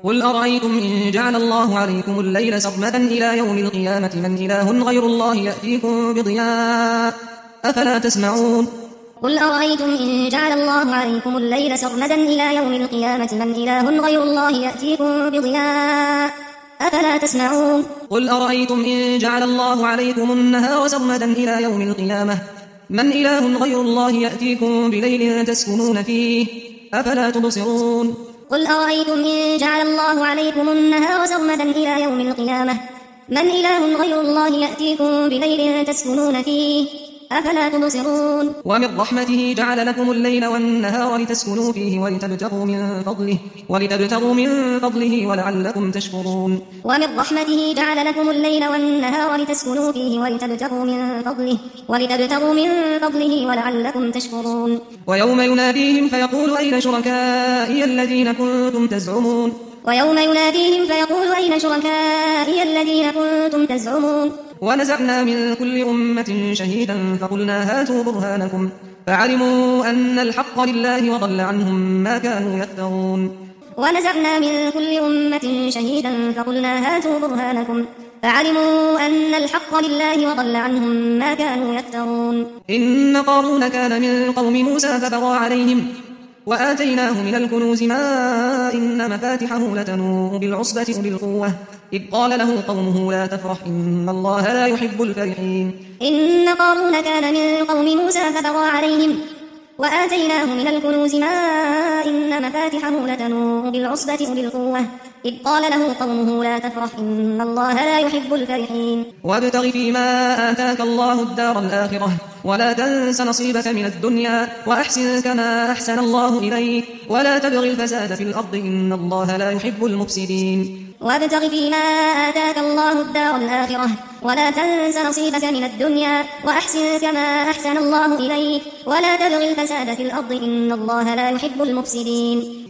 قل أرأيتم إن جعل الله عليكم الليل سرمدا إلى يوم القيامة من إله غير الله يأتيكم بضياء أفلا تسمعون قل أرأيتم إن جعل الله عليكم الليل سرمدا إلى يوم القيامة من إله غير الله يأتيكم بضياء أفلا تسمعون قل أرأيتم إن جعل الله عليكم النهار سرمدا إلى يوم القيامة من إله غير الله يأتيكم بليل تسكنون فيه أفلا تبصرون قل أرأيتم إن جعل الله عليكم النهار سرمدا إلى يوم القيامة من إله غير الله يأتيكم بليل تسكنون فيه أفلا تبصرون ومن رحمته جعل لكم الليل والنهار لتسكنوا فيه ولتبتغوا من فضله ولعلكم تشكرون ومن رحمته جعل لكم الليل والنهار لتسكنوا فيه ولتبتغوا من فضله ولعلكم تشكرون ويوم يناديهم فيقول أين شركائي الذين كنتم تزعمون ونزعنا من كل أمة شهيدا فقلنا هاتوا برهانكم فعلموا أن الحق لله وضل عنهم ما كانوا يفترون ونزعنا من كل أمة شهيدا فقلنا هاتوا برهانكم فعلموا أن الحق لله وضل عنهم ما كانوا يفترون إن قارون كان من قوم موسى فبغى عليهم وآتيناه من الكنوز ما إن مفاتحه لتنوء بالعصبة أولي القوة إذ قال له قومه لا تفرح إن الله لا يحب الفرحين إن قارون كان من قوم موسى فبغى عليهم وآتيناه من الكنوز ما إن مفاتحه لتنوء بالعصبة أولي القوة إذ قال له قومه لا تفرح إن الله لا يحب الفرحين وابتغ فيما آتاك الله الدار الآخرة ولا تنس نصيبك من الدنيا وأحسن كما أحسن الله إليك ولا تبغ الفساد في الأرض إن الله لا يحب المفسدين وابتغ فيما آتاك الله الدار الآخرة ولا تنس نصيبك من الدنيا وأحسن كما أحسن الله إليك ولا تبغ الفساد في الأرض إن الله لا يحب المفسدين